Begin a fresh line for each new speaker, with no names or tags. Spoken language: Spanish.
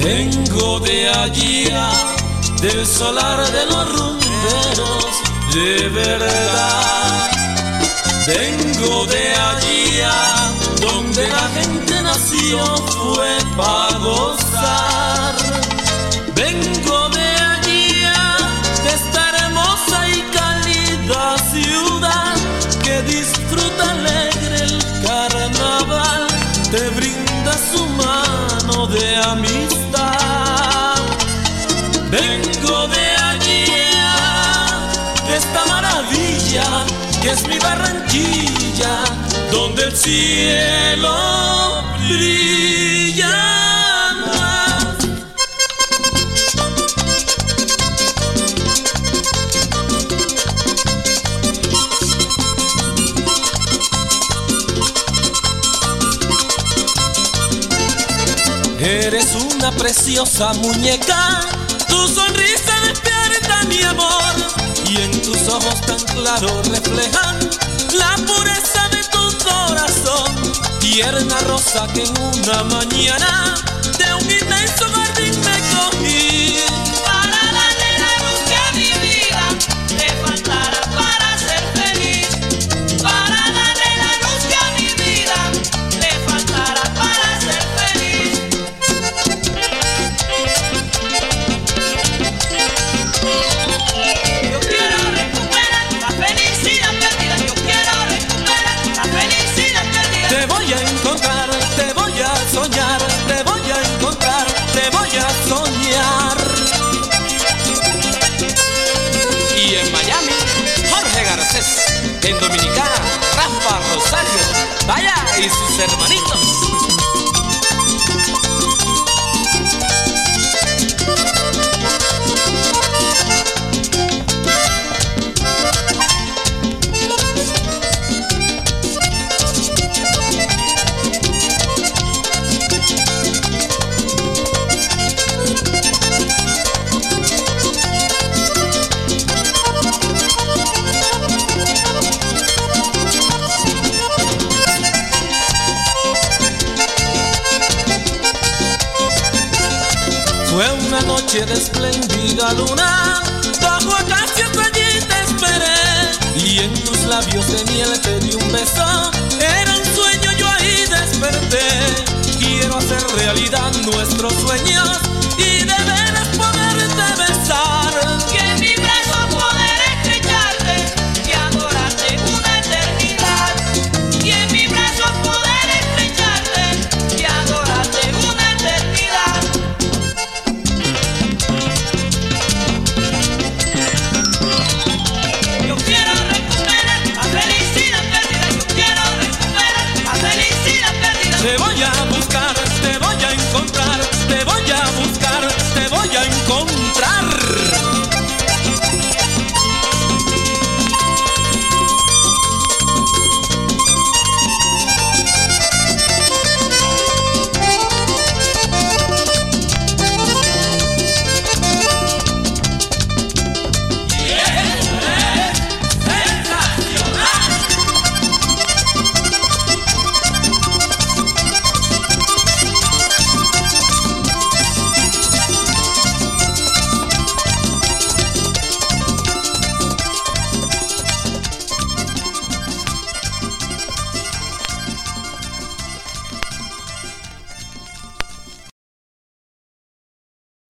Vengo de allá, del solar de los rumberos, de verdad. Vengo de allá, donde la gente nació fue para gozar. Vengo de allá, de esta hermosa y cálida ciudad que disfruta alegre el carnaval, te brinda su mano de amistad. Vengo de allá, de esta maravilla que es mi Barranquilla, donde el cielo brilla más. Eres una preciosa muñeca, tu sonrisa despierta mi amor, y en tus ojos tan claros reflejan la pureza de tu corazón. Tierna rosa que en una mañana de un inmenso jardín me cogí,
para darle la luz que a mi vida le faltara para ser feliz. Para darle la luz que a mi vida le faltara para ser feliz. Yo quiero recuperar la felicidad perdida. Yo quiero recuperar la felicidad perdida.
Te voy a encontrar, te voy a soñar, te voy a encontrar, te voy a soñar. Y en Miami, Jorge Garcés. En Dominicana, Rafa Rosario, vaya, y sus hermanitos. Fue una noche de espléndida luna, bajo acacias allí te esperé, y en tus labios de miel te di un beso. Era un sueño, yo ahí desperté. Quiero hacer realidad nuestro sueño